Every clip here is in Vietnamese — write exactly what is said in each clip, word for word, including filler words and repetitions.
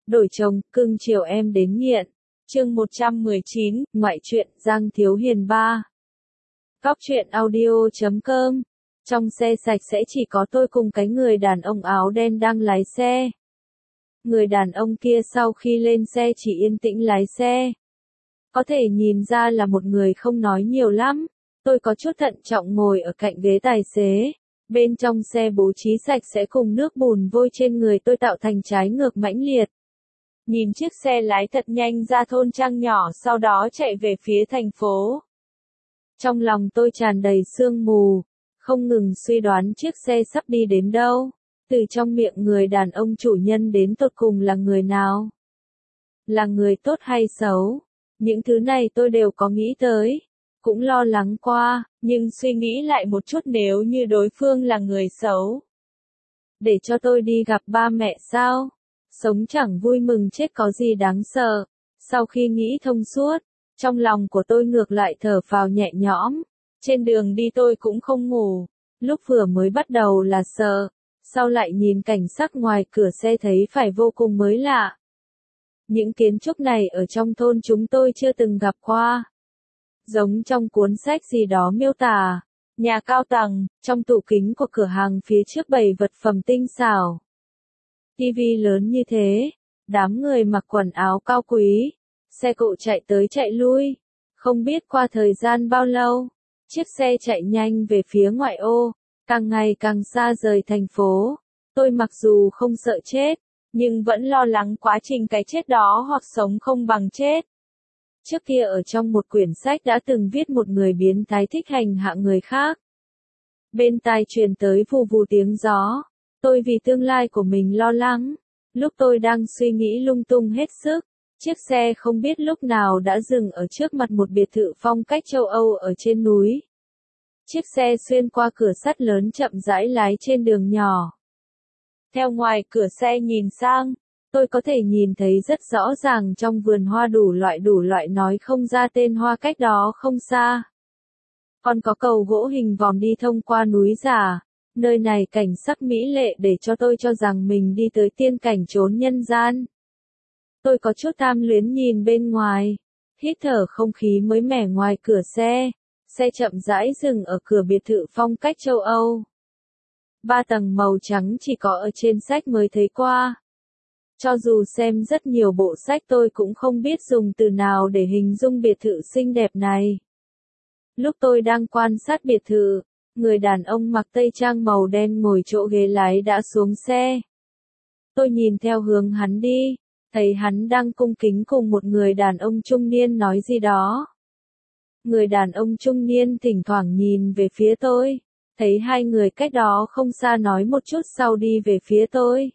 Đổi chồng, cưng chiều em đến nghiện. Chương một trăm mười chín, ngoại truyện, Giang Thiếu Hiền ba. Cóc truyện audio chấm com. Trong xe sạch sẽ chỉ có tôi cùng cái người đàn ông áo đen đang lái xe. Người đàn ông kia sau khi lên xe chỉ yên tĩnh lái xe. Có thể nhìn ra là một người không nói nhiều lắm. Tôi có chút thận trọng ngồi ở cạnh ghế tài xế. Bên trong xe bố trí sạch sẽ cùng nước bùn vôi trên người tôi tạo thành trái ngược mãnh liệt. Nhìn chiếc xe lái thật nhanh ra thôn trang nhỏ sau đó chạy về phía thành phố. Trong lòng tôi tràn đầy sương mù, không ngừng suy đoán chiếc xe sắp đi đến đâu. Từ trong miệng người đàn ông chủ nhân đến tột cùng là người nào? Là người tốt hay xấu? Những thứ này tôi đều có nghĩ tới. Cũng lo lắng qua, nhưng suy nghĩ lại một chút nếu như đối phương là người xấu. Để cho tôi đi gặp ba mẹ sao? Sống chẳng vui mừng chết có gì đáng sợ. Sau khi nghĩ thông suốt, trong lòng của tôi ngược lại thở phào nhẹ nhõm. Trên đường đi tôi cũng không ngủ. Lúc vừa mới bắt đầu là sợ, sau lại nhìn cảnh sắc ngoài cửa xe thấy phải vô cùng mới lạ. Những kiến trúc này ở trong thôn chúng tôi chưa từng gặp qua. Giống trong cuốn sách gì đó miêu tả, nhà cao tầng, trong tủ kính của cửa hàng phía trước bày vật phẩm tinh xảo. Tivi lớn như thế, đám người mặc quần áo cao quý, xe cộ chạy tới chạy lui, không biết qua thời gian bao lâu, chiếc xe chạy nhanh về phía ngoại ô, càng ngày càng xa rời thành phố. Tôi mặc dù không sợ chết, nhưng vẫn lo lắng quá trình cái chết đó hoặc sống không bằng chết. Trước kia ở trong một quyển sách đã từng viết một người biến thái thích hành hạ người khác. Bên tai truyền tới vù vù tiếng gió. Tôi vì tương lai của mình lo lắng. Lúc tôi đang suy nghĩ lung tung hết sức, chiếc xe không biết lúc nào đã dừng ở trước mặt một biệt thự phong cách châu Âu ở trên núi. Chiếc xe xuyên qua cửa sắt lớn chậm rãi lái trên đường nhỏ. Theo ngoài cửa xe nhìn sang, tôi có thể nhìn thấy rất rõ ràng trong vườn hoa đủ loại đủ loại nói không ra tên hoa cách đó không xa. Còn có cầu gỗ hình vòm đi thông qua núi giả. Nơi này cảnh sắc mỹ lệ để cho tôi cho rằng mình đi tới tiên cảnh chốn nhân gian. Tôi có chút tham luyến nhìn bên ngoài, hít thở không khí mới mẻ ngoài cửa xe. Xe chậm rãi dừng ở cửa biệt thự phong cách châu Âu. Ba tầng màu trắng chỉ có ở trên sách mới thấy qua. Cho dù xem rất nhiều bộ sách tôi cũng không biết dùng từ nào để hình dung biệt thự xinh đẹp này. Lúc tôi đang quan sát biệt thự, người đàn ông mặc tây trang màu đen ngồi chỗ ghế lái đã xuống xe. Tôi nhìn theo hướng hắn đi, thấy hắn đang cung kính cùng một người đàn ông trung niên nói gì đó. Người đàn ông trung niên thỉnh thoảng nhìn về phía tôi, thấy hai người cách đó không xa nói một chút sau đi về phía tôi.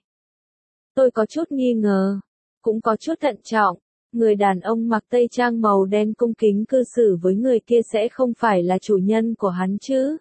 Tôi có chút nghi ngờ, cũng có chút thận trọng. Người đàn ông mặc tây trang màu đen cung kính cư xử với người kia sẽ không phải là chủ nhân của hắn chứ?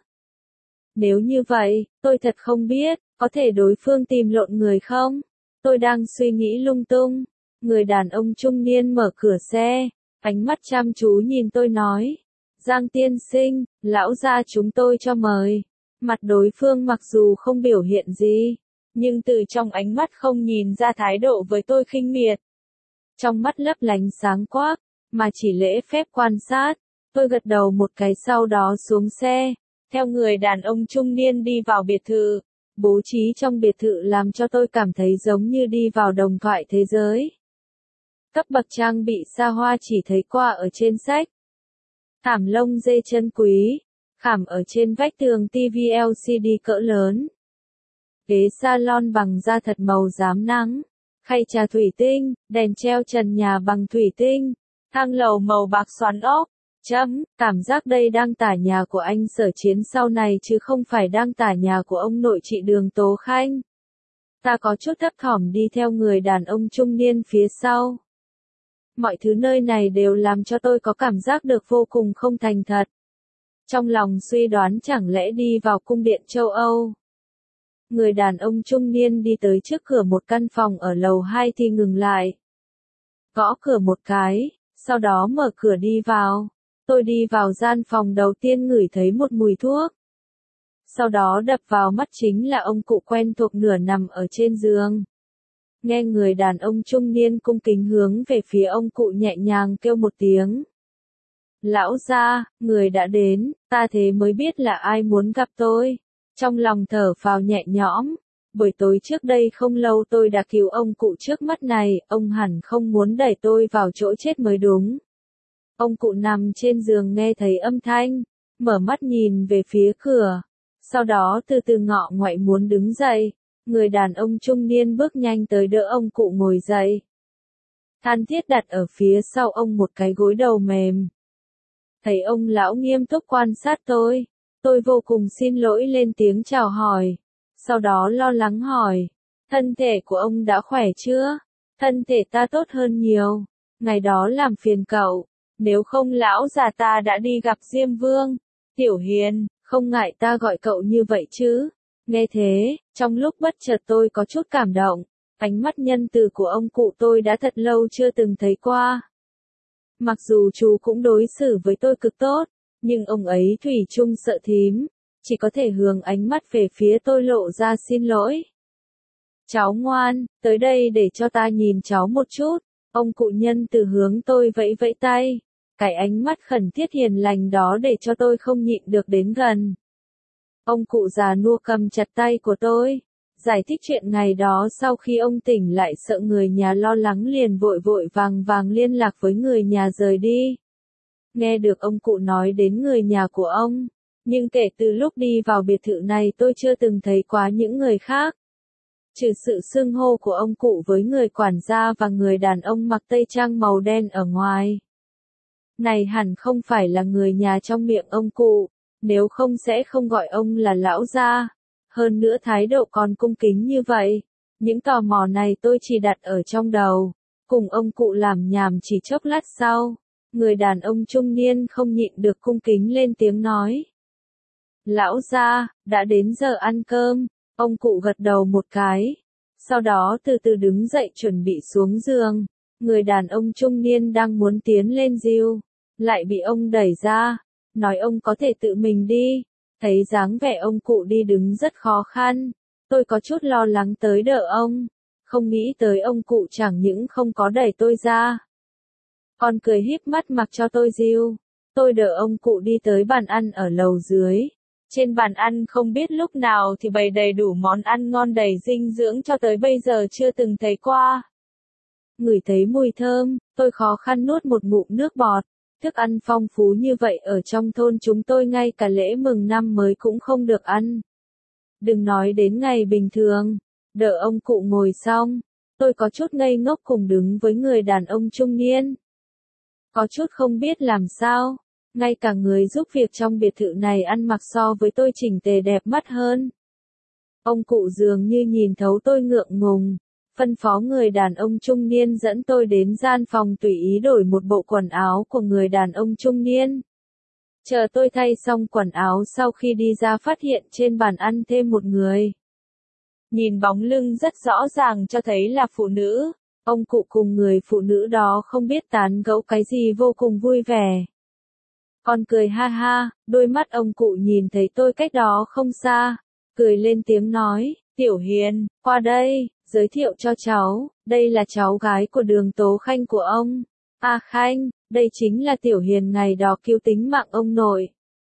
Nếu như vậy, tôi thật không biết, có thể đối phương tìm lộn người không? Tôi đang suy nghĩ lung tung. Người đàn ông trung niên mở cửa xe, ánh mắt chăm chú nhìn tôi nói. Giang tiên sinh, lão gia chúng tôi cho mời. Mặt đối phương mặc dù không biểu hiện gì, nhưng từ trong ánh mắt không nhìn ra thái độ với tôi khinh miệt. Trong mắt lấp lánh sáng quắc, mà chỉ lễ phép quan sát. Tôi gật đầu một cái sau đó xuống xe. Theo người đàn ông trung niên đi vào biệt thự, bố trí trong biệt thự làm cho tôi cảm thấy giống như đi vào đồng thoại thế giới. Cấp bậc trang bị xa hoa chỉ thấy qua ở trên sách. Thảm lông dê chân quý, khảm ở trên vách tường tivi lờ xê đê cỡ lớn. Ghế salon bằng da thật màu rám nắng, khay trà thủy tinh, đèn treo trần nhà bằng thủy tinh, thang lầu màu bạc xoắn ốc. Chấm, cảm giác đây đang tả nhà của anh Sở Chiến sau này chứ không phải đang tả nhà của ông nội chị Đường Tố Khanh. Ta có chút thấp thỏm đi theo người đàn ông trung niên phía sau. Mọi thứ nơi này đều làm cho tôi có cảm giác được vô cùng không thành thật. Trong lòng suy đoán chẳng lẽ đi vào cung điện châu Âu. Người đàn ông trung niên đi tới trước cửa một căn phòng ở lầu hai thì ngừng lại. Gõ cửa một cái, sau đó mở cửa đi vào. Tôi đi vào gian phòng đầu tiên ngửi thấy một mùi thuốc. Sau đó đập vào mắt chính là ông cụ quen thuộc nửa nằm ở trên giường. Nghe người đàn ông trung niên cung kính hướng về phía ông cụ nhẹ nhàng kêu một tiếng. Lão gia, người đã đến, ta thế mới biết là ai muốn gặp tôi. Trong lòng thở phào nhẹ nhõm, buổi tối trước đây không lâu tôi đã cứu ông cụ trước mắt này, ông hẳn không muốn đẩy tôi vào chỗ chết mới đúng. Ông cụ nằm trên giường nghe thấy âm thanh, mở mắt nhìn về phía cửa, sau đó từ từ ngọ ngoại muốn đứng dậy, người đàn ông trung niên bước nhanh tới đỡ ông cụ ngồi dậy. Than thiết đặt ở phía sau ông một cái gối đầu mềm. Thấy ông lão nghiêm túc quan sát tôi, tôi vô cùng xin lỗi lên tiếng chào hỏi, sau đó lo lắng hỏi, thân thể của ông đã khỏe chưa? Thân thể ta tốt hơn nhiều, ngày đó làm phiền cậu, nếu không lão già ta đã đi gặp Diêm Vương. Tiểu Hiền, không ngại ta gọi cậu như vậy chứ? Nghe thế, trong lúc bất chợt tôi có chút cảm động, ánh mắt nhân từ của ông cụ tôi đã thật lâu chưa từng thấy qua. Mặc dù chú cũng đối xử với tôi cực tốt, nhưng ông ấy thủy chung sợ thím, chỉ có thể hướng ánh mắt về phía tôi lộ ra xin lỗi. Cháu ngoan, tới đây để cho ta nhìn cháu một chút, ông cụ nhân từ hướng tôi vẫy vẫy tay, cái ánh mắt khẩn thiết hiền lành đó để cho tôi không nhịn được đến gần. Ông cụ già nua cầm chặt tay của tôi, giải thích chuyện ngày đó sau khi ông tỉnh lại sợ người nhà lo lắng liền vội vội vàng vàng liên lạc với người nhà rời đi. Nghe được ông cụ nói đến người nhà của ông, nhưng kể từ lúc đi vào biệt thự này tôi chưa từng thấy quá những người khác. Trừ sự xưng hô của ông cụ với người quản gia và người đàn ông mặc tây trang màu đen ở ngoài. Này hẳn không phải là người nhà trong miệng ông cụ, nếu không sẽ không gọi ông là lão gia. Hơn nữa thái độ còn cung kính như vậy. Những tò mò này tôi chỉ đặt ở trong đầu. Cùng ông cụ làm nhảm chỉ chốc lát sau. Người đàn ông trung niên không nhịn được cung kính lên tiếng nói. Lão gia, đã đến giờ ăn cơm. Ông cụ gật đầu một cái. Sau đó từ từ đứng dậy chuẩn bị xuống giường. Người đàn ông trung niên đang muốn tiến lên giường, lại bị ông đẩy ra. Nói ông có thể tự mình đi. Thấy dáng vẻ ông cụ đi đứng rất khó khăn, tôi có chút lo lắng tới đỡ ông, không nghĩ tới ông cụ chẳng những không có đẩy tôi ra, còn cười híp mắt mặc cho tôi dìu. Tôi đỡ ông cụ đi tới bàn ăn ở lầu dưới. Trên bàn ăn không biết lúc nào thì bày đầy đủ món ăn ngon đầy dinh dưỡng cho tới bây giờ chưa từng thấy qua. Ngửi thấy mùi thơm, tôi khó khăn nuốt một ngụm nước bọt. Thức ăn phong phú như vậy ở trong thôn chúng tôi ngay cả lễ mừng năm mới cũng không được ăn. Đừng nói đến ngày bình thường, đợi ông cụ ngồi xong, tôi có chút ngây ngốc cùng đứng với người đàn ông trung niên. Có chút không biết làm sao, ngay cả người giúp việc trong biệt thự này ăn mặc so với tôi chỉnh tề đẹp mắt hơn. Ông cụ dường như nhìn thấu tôi ngượng ngùng. Phân phó người đàn ông trung niên dẫn tôi đến gian phòng tùy ý đổi một bộ quần áo của người đàn ông trung niên. Chờ tôi thay xong quần áo sau khi đi ra phát hiện trên bàn ăn thêm một người. Nhìn bóng lưng rất rõ ràng cho thấy là phụ nữ, ông cụ cùng người phụ nữ đó không biết tán gẫu cái gì vô cùng vui vẻ. Còn cười ha ha, đôi mắt ông cụ nhìn thấy tôi cách đó không xa, cười lên tiếng nói, Tiểu Hiền, qua đây. Giới thiệu cho cháu, đây là cháu gái của Đường Tố Khanh của ông. À Khanh, đây chính là Tiểu Hiền ngày đó cứu tính mạng ông nội.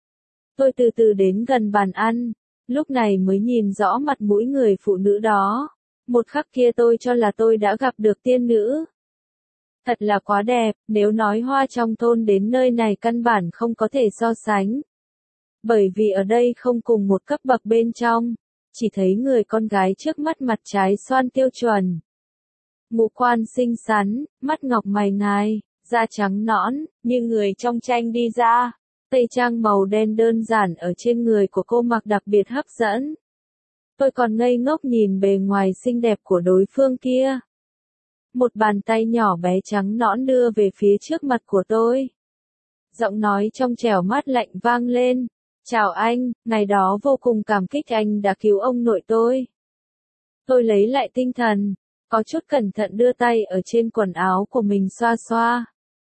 Tôi từ từ đến gần bàn ăn, lúc này mới nhìn rõ mặt mũi người phụ nữ đó. Một khắc kia tôi cho là tôi đã gặp được tiên nữ. Thật là quá đẹp, nếu nói hoa trong thôn đến nơi này căn bản không có thể so sánh. Bởi vì ở đây không cùng một cấp bậc bên trong. Chỉ thấy người con gái trước mắt mặt trái xoan tiêu chuẩn. Ngũ quan xinh xắn, mắt ngọc mày ngài, da trắng nõn, như người trong tranh đi ra. Tây trang màu đen đơn giản ở trên người của cô mặc đặc biệt hấp dẫn. Tôi còn ngây ngốc nhìn bề ngoài xinh đẹp của đối phương kia. Một bàn tay nhỏ bé trắng nõn đưa về phía trước mặt của tôi. Giọng nói trong trẻo mát lạnh vang lên. Chào anh, ngày đó vô cùng cảm kích anh đã cứu ông nội tôi. Tôi lấy lại tinh thần, có chút cẩn thận đưa tay ở trên quần áo của mình xoa xoa.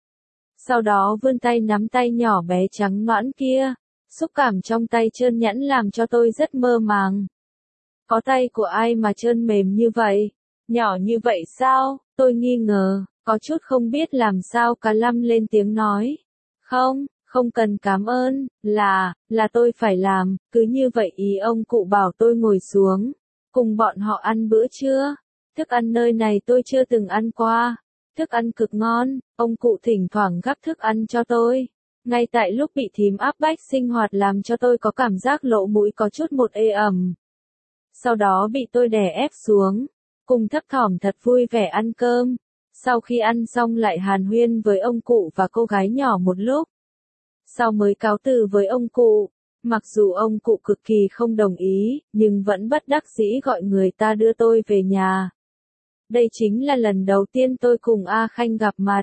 Sau đó vươn tay nắm tay nhỏ bé trắng nõn kia, xúc cảm trong tay trơn nhẵn làm cho tôi rất mơ màng. Có tay của ai mà trơn mềm như vậy, Nhỏ như vậy sao? Tôi nghi ngờ, có chút không biết làm sao cả Lâm lên tiếng nói. Không, không cần cảm ơn, là, là tôi phải làm, cứ như vậy ý ông cụ bảo tôi ngồi xuống, cùng bọn họ ăn bữa trưa. Thức ăn nơi này tôi chưa từng ăn qua, thức ăn cực ngon, ông cụ thỉnh thoảng gắp thức ăn cho tôi. Ngay tại lúc bị thím áp bách sinh hoạt làm cho tôi có cảm giác lỗ mũi có chút một ê ẩm. Sau đó bị tôi đè ép xuống, cùng thấp thỏm thật vui vẻ ăn cơm. Sau khi ăn xong lại hàn huyên với ông cụ và cô gái nhỏ một lúc. Sau mới cáo từ với ông cụ, mặc dù ông cụ cực kỳ không đồng ý, nhưng vẫn bất đắc dĩ gọi người ta đưa tôi về nhà. Đây chính là lần đầu tiên tôi cùng A Khanh gặp mặt.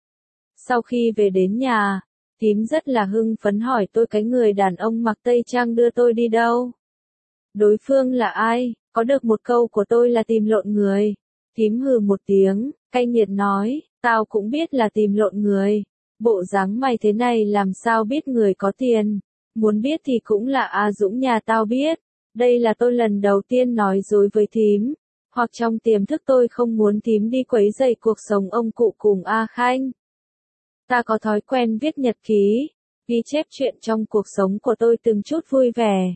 Sau khi về đến nhà, thím rất là hưng phấn hỏi tôi cái người đàn ông mặc tây trang đưa tôi đi đâu. Đối phương là ai, có được một câu của tôi là tìm lộn người. Thím hừ một tiếng, cay nghiệt nói, tao cũng biết là tìm lộn người. Bộ dáng mày thế này làm sao biết người có tiền. Muốn biết thì cũng là A Dũng nhà tao biết. Đây là tôi lần đầu tiên nói dối với thím. Hoặc trong tiềm thức tôi không muốn thím đi quấy rầy cuộc sống ông cụ cùng A Khanh. Ta có thói quen viết nhật ký, ghi chép chuyện trong cuộc sống của tôi từng chút vui vẻ.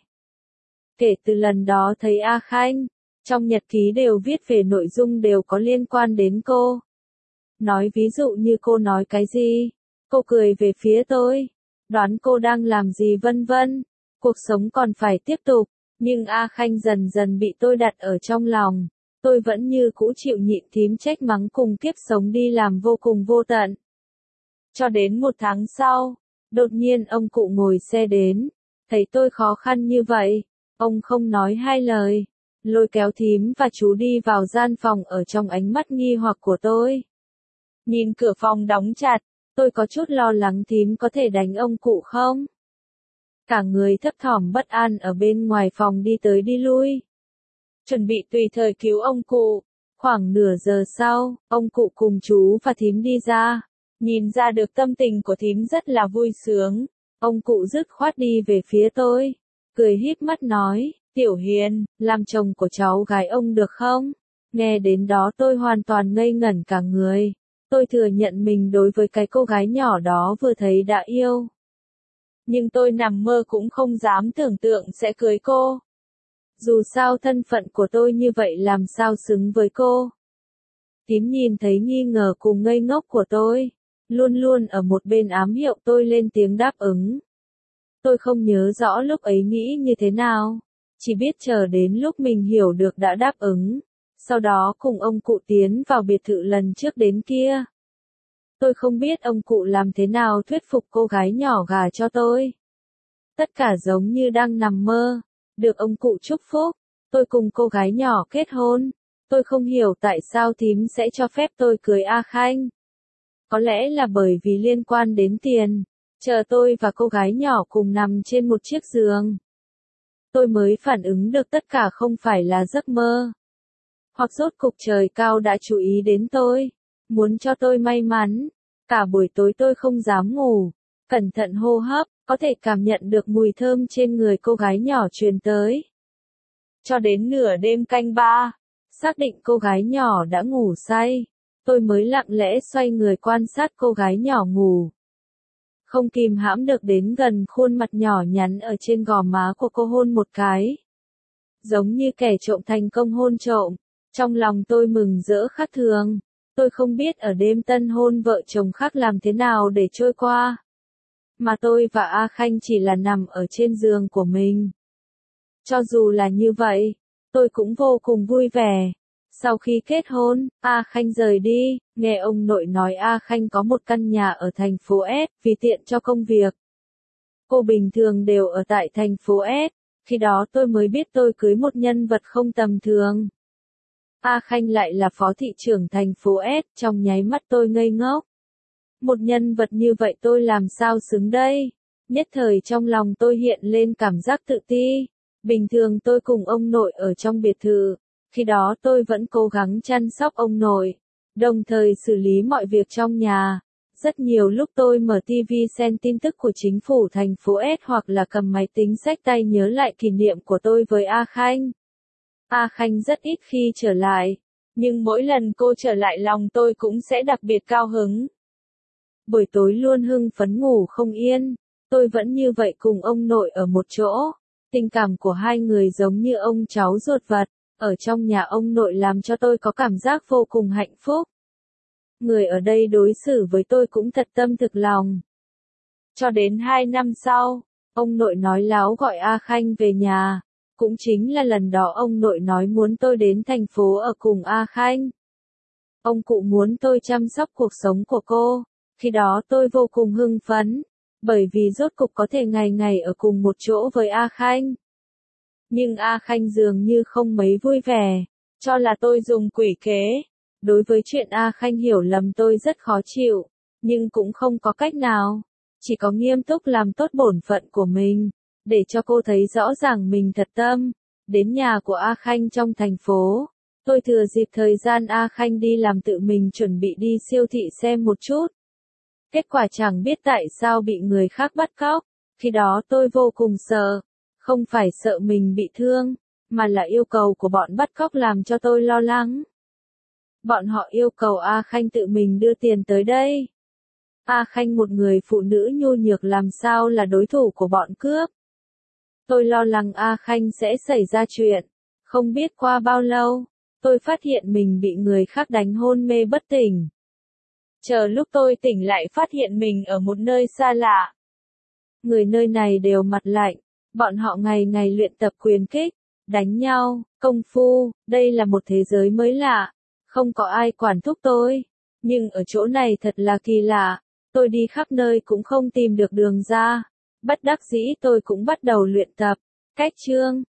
Kể từ lần đó thấy A Khanh, trong nhật ký đều viết về nội dung đều có liên quan đến cô. Nói ví dụ như cô nói cái gì, cô cười về phía tôi, đoán cô đang làm gì vân vân. Cuộc sống còn phải tiếp tục, nhưng A Khanh dần dần bị tôi đặt ở trong lòng. Tôi vẫn như cũ chịu nhịn thím trách mắng cùng kiếp sống đi làm vô cùng vô tận. Cho đến một tháng sau, đột nhiên ông cụ ngồi xe đến, thấy tôi khó khăn như vậy, ông không nói hai lời, lôi kéo thím và chú đi vào gian phòng ở trong ánh mắt nghi hoặc của tôi. Nhìn cửa phòng đóng chặt, tôi có chút lo lắng thím có thể đánh ông cụ không? Cả người thấp thỏm bất an ở bên ngoài phòng đi tới đi lui. Chuẩn bị tùy thời cứu ông cụ. Khoảng nửa giờ sau, ông cụ cùng chú và thím đi ra. Nhìn ra được tâm tình của thím rất là vui sướng. Ông cụ dứt khoát đi về phía tôi. Cười híp mắt nói, Tiểu Hiền, làm chồng của cháu gái ông được không? Nghe đến đó tôi hoàn toàn ngây ngẩn cả người. Tôi thừa nhận mình đối với cái cô gái nhỏ đó vừa thấy đã yêu. Nhưng tôi nằm mơ cũng không dám tưởng tượng sẽ cưới cô. Dù sao thân phận của tôi như vậy làm sao xứng với cô. Thím nhìn thấy nghi ngờ cùng ngây ngốc của tôi, luôn luôn ở một bên ám hiệu tôi lên tiếng đáp ứng. Tôi không nhớ rõ lúc ấy nghĩ như thế nào, chỉ biết chờ đến lúc mình hiểu được đã đáp ứng, sau đó cùng ông cụ tiến vào biệt thự lần trước đến kia. Tôi không biết ông cụ làm thế nào thuyết phục cô gái nhỏ gả cho tôi. Tất cả giống như đang nằm mơ, được ông cụ chúc phúc, tôi cùng cô gái nhỏ kết hôn. Tôi không hiểu tại sao thím sẽ cho phép tôi cưới A Khanh. Có lẽ là bởi vì liên quan đến tiền, chờ tôi và cô gái nhỏ cùng nằm trên một chiếc giường. Tôi mới phản ứng được tất cả không phải là giấc mơ. Hoặc rốt cục trời cao đã chú ý đến tôi, muốn cho tôi may mắn. Cả buổi tối tôi không dám ngủ, cẩn thận hô hấp, có thể cảm nhận được mùi thơm trên người cô gái nhỏ truyền tới. Cho đến nửa đêm canh ba, xác định cô gái nhỏ đã ngủ say, tôi mới lặng lẽ xoay người quan sát cô gái nhỏ ngủ. Không kìm hãm được đến gần khuôn mặt nhỏ nhắn ở trên gò má của cô hôn một cái. Giống như kẻ trộm thành công hôn trộm, trong lòng tôi mừng rỡ khác thường. Tôi không biết ở đêm tân hôn vợ chồng khác làm thế nào để trôi qua. Mà tôi và A Khanh chỉ là nằm ở trên giường của mình. Cho dù là như vậy, tôi cũng vô cùng vui vẻ. Sau khi kết hôn, A Khanh rời đi, nghe ông nội nói A Khanh có một căn nhà ở thành phố S, vì tiện cho công việc. Cô bình thường đều ở tại thành phố S, khi đó tôi mới biết tôi cưới một nhân vật không tầm thường. A Khanh lại là phó thị trưởng thành phố S, trong nháy mắt tôi ngây ngốc. Một nhân vật như vậy tôi làm sao xứng đây? Nhất thời trong lòng tôi hiện lên cảm giác tự ti. Bình thường tôi cùng ông nội ở trong biệt thự, khi đó tôi vẫn cố gắng chăm sóc ông nội, đồng thời xử lý mọi việc trong nhà. Rất nhiều lúc tôi mở ti vi xem tin tức của chính phủ thành phố S hoặc là cầm máy tính xách tay nhớ lại kỷ niệm của tôi với A Khanh. A Khanh rất ít khi trở lại, Nhưng mỗi lần cô trở lại lòng tôi cũng sẽ đặc biệt cao hứng. Buổi tối luôn hưng phấn ngủ không yên, tôi vẫn như vậy cùng ông nội ở một chỗ. Tình cảm của hai người giống như ông cháu ruột vật, ở trong nhà ông nội làm cho tôi có cảm giác vô cùng hạnh phúc. Người ở đây đối xử với tôi cũng thật tâm thực lòng. Cho đến hai năm sau, ông nội nói láo gọi A Khanh về nhà. Cũng chính là lần đó ông nội nói muốn tôi đến thành phố ở cùng A Khanh. Ông cụ muốn tôi chăm sóc cuộc sống của cô. Khi đó tôi vô cùng hưng phấn, bởi vì rốt cục có thể ngày ngày ở cùng một chỗ với A Khanh. Nhưng A Khanh dường như không mấy vui vẻ, cho là tôi dùng quỷ kế. Đối với chuyện A Khanh hiểu lầm tôi rất khó chịu, nhưng cũng không có cách nào. Chỉ có nghiêm túc làm tốt bổn phận của mình, để cho cô thấy rõ ràng mình thật tâm. Đến nhà của A Khanh trong thành phố, tôi thừa dịp thời gian A Khanh đi làm tự mình chuẩn bị đi siêu thị xem một chút. Kết quả chẳng biết tại sao bị người khác bắt cóc, khi đó tôi vô cùng sợ, không phải sợ mình bị thương, mà là yêu cầu của bọn bắt cóc làm cho tôi lo lắng. Bọn họ yêu cầu A Khanh tự mình đưa tiền tới đây. A Khanh một người phụ nữ nhu nhược làm sao là đối thủ của bọn cướp. Tôi lo lắng A Khanh sẽ xảy ra chuyện. Không biết qua bao lâu, tôi phát hiện mình bị người khác đánh hôn mê bất tỉnh. Chờ lúc tôi tỉnh lại phát hiện mình ở một nơi xa lạ. Người nơi này đều mặt lạnh, bọn họ ngày ngày luyện tập quyền kích, đánh nhau, công phu, đây là một thế giới mới lạ, không có ai quản thúc tôi. Nhưng ở chỗ này thật là kỳ lạ, tôi đi khắp nơi cũng không tìm được đường ra. Bất đắc dĩ tôi cũng bắt đầu luyện tập. Cách chương